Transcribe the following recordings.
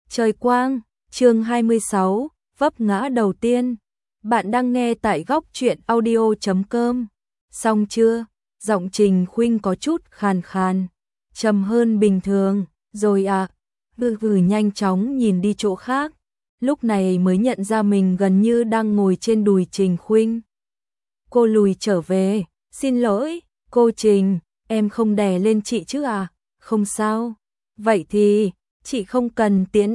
Trời quang, chương 26, vấp ngã đầu tiên. Bạn đang nghe tại góc truyện audio.com. Xong chưa? Giọng Trình Khuynh có chút khàn khàn, trầm hơn bình thường. Rồi à? Nhanh chóng nhìn đi chỗ khác. Lúc này mới nhận ra mình gần như đang ngồi trên đùi Trình Khuynh. Cô lùi trở về. Xin lỗi, cô Trình, em không đè lên chị chứ à? Không sao. Vậy thì chị không cần tiễn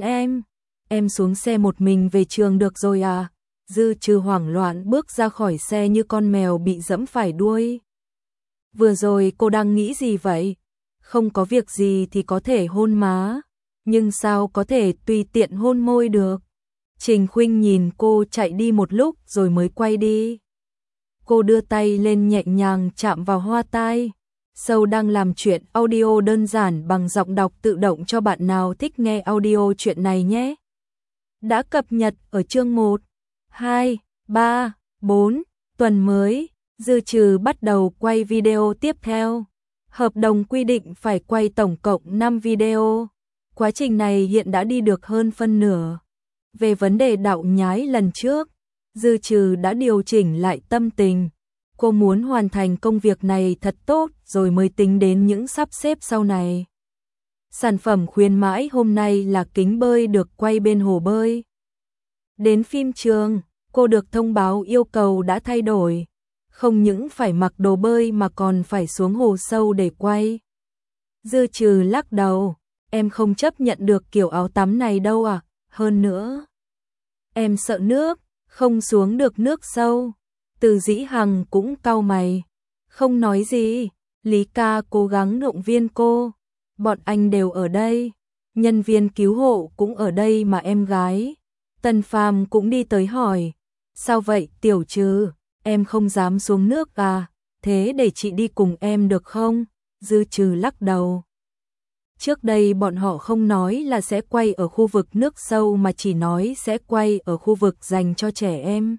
em xuống xe một mình về trường được rồi à? Dư Trừ hoảng loạn bước ra khỏi xe như con mèo bị giẫm phải đuôi. Vừa rồi cô đang nghĩ gì vậy? Không có việc gì thì có thể hôn má, nhưng sao có thể tùy tiện hôn môi được? Trình Khuynh nhìn cô chạy đi một lúc rồi mới quay đi. Cô đưa tay lên nhẹ nhàng chạm vào hoa tai. Sâu đang làm chuyện audio đơn giản bằng giọng đọc tự động cho bạn nào thích nghe audio chuyện này nhé. Đã cập nhật ở chương 1, 2, 3, 4, tuần mới, Dư Trừ bắt đầu quay video tiếp theo. Hợp đồng quy định phải quay tổng cộng 5 video. Quá trình này hiện đã đi được hơn phân nửa. Về vấn đề đạo nhái lần trước, Dư Trừ đã điều chỉnh lại tâm tình. Cô muốn hoàn thành công việc này thật tốt rồi mới tính đến những sắp xếp sau này. Sản phẩm khuyến mãi hôm nay là kính bơi được quay bên hồ bơi. Đến phim trường, cô được thông báo yêu cầu đã thay đổi. Không những phải mặc đồ bơi mà còn phải xuống hồ sâu để quay. Dư Trừ lắc đầu, em không chấp nhận được kiểu áo tắm này đâu à, hơn nữa. Em sợ nước, không xuống được nước sâu. Từ Dĩ Hằng cũng cau mày, không nói gì. Lý ca cố gắng động viên cô, bọn anh đều ở đây, nhân viên cứu hộ cũng ở đây mà em gái. Tần Phàm cũng đi tới hỏi, sao vậy Tiểu Trừ, em không dám xuống nước à, thế để chị đi cùng em được không? Dư Trừ lắc đầu. Trước đây bọn họ không nói là sẽ quay ở khu vực nước sâu mà chỉ nói sẽ quay ở khu vực dành cho trẻ em.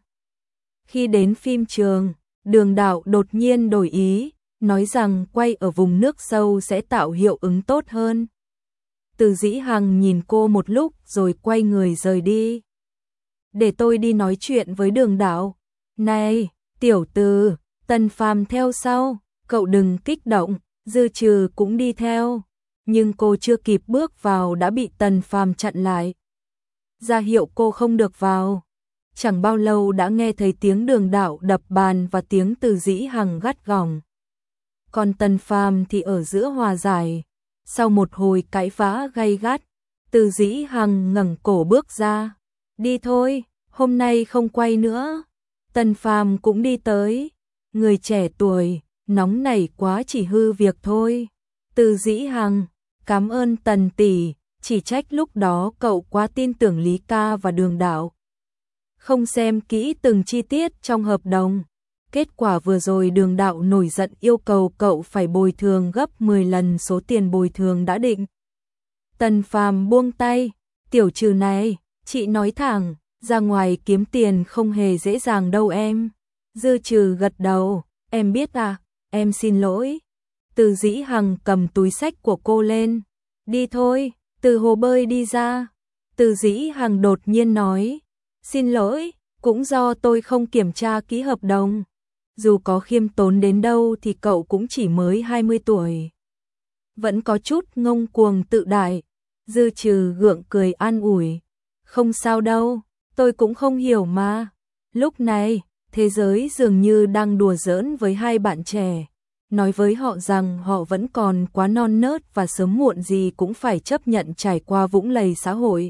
Khi đến phim trường, Đường Đạo đột nhiên đổi ý, nói rằng quay ở vùng nước sâu sẽ tạo hiệu ứng tốt hơn. Từ Dĩ Hằng nhìn cô một lúc rồi quay người rời đi. Để tôi đi nói chuyện với Đường Đạo. Này, tiểu Từ, Tần Phàm theo sau, cậu đừng kích động. Dư Trừ cũng đi theo, nhưng cô chưa kịp bước vào đã bị Tần Phàm chặn lại. Ra hiệu cô không được vào. Chẳng bao lâu đã nghe thấy tiếng Đường Đạo đập bàn và tiếng Từ Dĩ Hằng gắt gỏng. Còn Tần Phàm thì ở giữa hòa giải. Sau một hồi cãi vã gay gắt, Từ Dĩ Hằng ngẩng cổ bước ra. Đi thôi, hôm nay không quay nữa. Tần Phàm cũng đi tới. Người trẻ tuổi, nóng nảy quá chỉ hư việc thôi. Từ Dĩ Hằng, cảm ơn Tần tỷ, chỉ trách lúc đó cậu quá tin tưởng Lý ca và Đường Đạo. Không xem kỹ từng chi tiết trong hợp đồng. Kết quả vừa rồi Đường Đạo nổi giận yêu cầu cậu phải bồi thường gấp 10 lần số tiền bồi thường đã định. Tần Phàm buông tay, Tiểu Trừ này, chị nói thẳng, ra ngoài kiếm tiền không hề dễ dàng đâu em. Dư Trừ gật đầu, em biết à, em xin lỗi. Từ Dĩ Hằng cầm túi xách của cô lên. Đi thôi, từ hồ bơi đi ra. Từ Dĩ Hằng đột nhiên nói, xin lỗi, cũng do tôi không kiểm tra kỹ hợp đồng. Dù có khiêm tốn đến đâu thì cậu cũng chỉ mới 20 tuổi. Vẫn có chút ngông cuồng tự đại. Dư Trừ gượng cười an ủi. Không sao đâu, tôi cũng không hiểu mà. Lúc này, thế giới dường như đang đùa giỡn với hai bạn trẻ. Nói với họ rằng họ vẫn còn quá non nớt và sớm muộn gì cũng phải chấp nhận trải qua vũng lầy xã hội.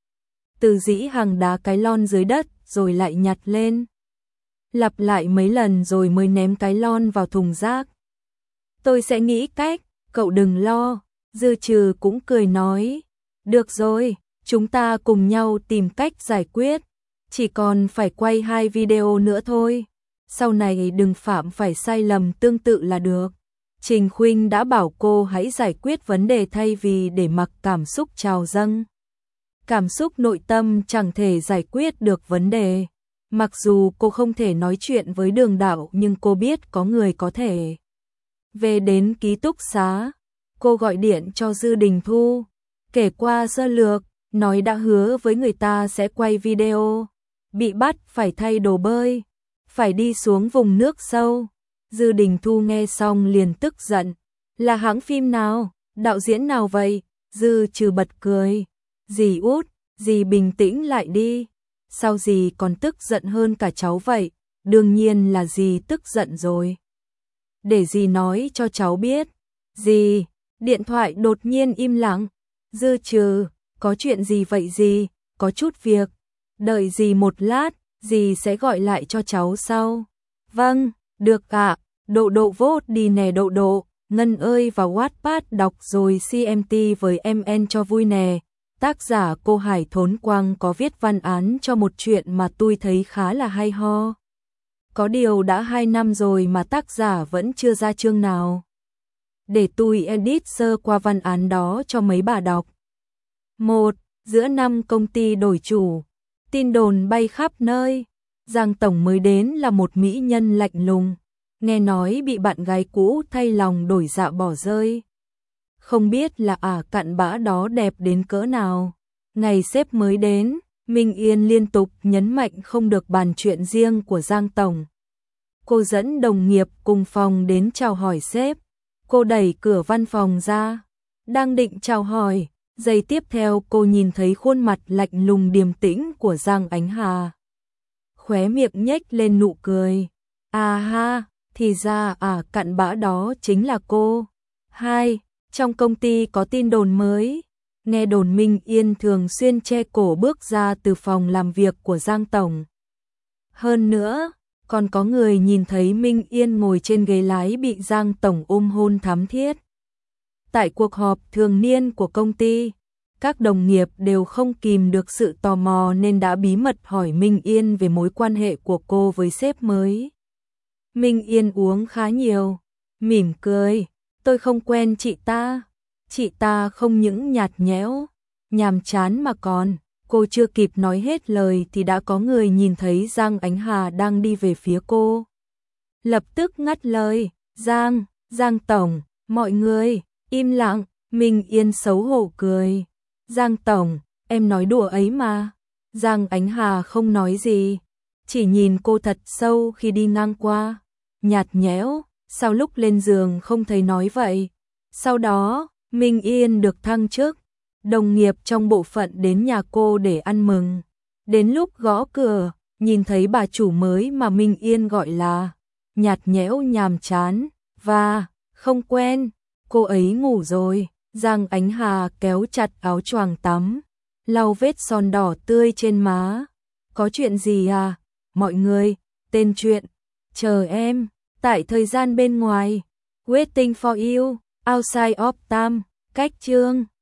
Từ Dĩ Hằng đá cái lon dưới đất rồi lại nhặt lên. Lặp lại mấy lần rồi mới ném cái lon vào thùng rác. Tôi sẽ nghĩ cách, cậu đừng lo. Dư Trừ cũng cười nói. Được rồi, chúng ta cùng nhau tìm cách giải quyết. Chỉ còn phải quay 2 video nữa thôi. Sau này đừng phạm phải sai lầm tương tự là được. Trình Khuynh đã bảo cô hãy giải quyết vấn đề thay vì để mặc cảm xúc trào dâng. Cảm xúc nội tâm chẳng thể giải quyết được vấn đề. Mặc dù cô không thể nói chuyện với Đường Đạo nhưng cô biết có người có thể. Về đến ký túc xá, cô gọi điện cho Dư Đình Thu, kể qua sơ lược nói đã hứa với người ta sẽ quay video, bị bắt phải thay đồ bơi, phải đi xuống vùng nước sâu. Dư Đình Thu nghe xong liền tức giận, là hãng phim nào, đạo diễn nào vậy? Dư Trừ bật cười, dì út, dì bình tĩnh lại đi, sao dì còn tức giận hơn cả cháu vậy? Đương nhiên là dì tức giận rồi. Để dì nói cho cháu biết. Dì, điện thoại đột nhiên im lặng. Dư Trừ, có chuyện gì vậy dì? Có chút việc. Đợi dì một lát, dì sẽ gọi lại cho cháu sau. Vâng, được ạ. Độ độ vote đi nè độ độ. Ngân ơi vào Wattpad đọc rồi CMT với MN cho vui nè. Tác giả cô Hải Thốn Quang có viết văn án cho một chuyện mà tôi thấy khá là hay ho. Có điều đã 2 năm rồi mà tác giả vẫn chưa ra chương nào. Để tôi edit sơ qua văn án đó cho mấy bà đọc. 1. Giữa năm công ty đổi chủ, tin đồn bay khắp nơi. Giang Tổng mới đến là một mỹ nhân lạnh lùng, nghe nói bị bạn gái cũ thay lòng đổi dạ bỏ rơi. Không biết là cặn bã đó đẹp đến cỡ nào. Ngày sếp mới đến, Minh Yên liên tục nhấn mạnh không được bàn chuyện riêng của Giang Tổng. Cô dẫn đồng nghiệp cùng phòng đến chào hỏi sếp. Cô đẩy cửa văn phòng ra, đang định chào hỏi, giây tiếp theo cô nhìn thấy khuôn mặt lạnh lùng điềm tĩnh của Giang Ánh Hà. Khóe miệng nhếch lên nụ cười. À ha, thì ra cặn bã đó chính là cô. 2. Trong công ty có tin đồn mới. Nghe đồn Minh Yên thường xuyên che cổ bước ra từ phòng làm việc của Giang Tổng. Hơn nữa, còn có người nhìn thấy Minh Yên ngồi trên ghế lái bị Giang Tổng ôm hôn thắm thiết. Tại cuộc họp thường niên của công ty, các đồng nghiệp đều không kìm được sự tò mò nên đã bí mật hỏi Minh Yên về mối quan hệ của cô với sếp mới. Minh Yên uống khá nhiều, mỉm cười, tôi không quen chị ta không những nhạt nhẽo, nhàm chán mà còn. Cô chưa kịp nói hết lời thì đã có người nhìn thấy Giang Ánh Hà đang đi về phía cô. Lập tức ngắt lời, Giang Tổng, mọi người, im lặng. Minh Yên xấu hổ cười. Giang Tổng, em nói đùa ấy mà. Giang Ánh Hà không nói gì, chỉ nhìn cô thật sâu khi đi ngang qua. Nhạt nhẽo, sao lúc lên giường không thấy nói vậy. Sau đó, Minh Yên được thăng chức. Đồng nghiệp trong bộ phận đến nhà cô để ăn mừng. Đến lúc gõ cửa, nhìn thấy bà chủ mới mà Minh Yên gọi là nhạt nhẽo nhàm chán và không quen. Cô ấy ngủ rồi. Giang Ánh Hà kéo chặt áo choàng tắm, lau vết son đỏ tươi trên má. Có chuyện gì à? Mọi người, tên chuyện. Chờ em, tại thời gian bên ngoài. Waiting for you, outside of time. Cách chương